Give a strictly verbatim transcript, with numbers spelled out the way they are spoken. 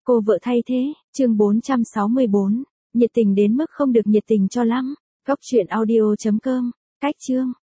Cô vợ thay thế, chương bốn trăm sáu mươi bốn. Nhiệt tình đến mức không được nhiệt tình cho lắm. Góc truyện audio chấm com. Cách chương.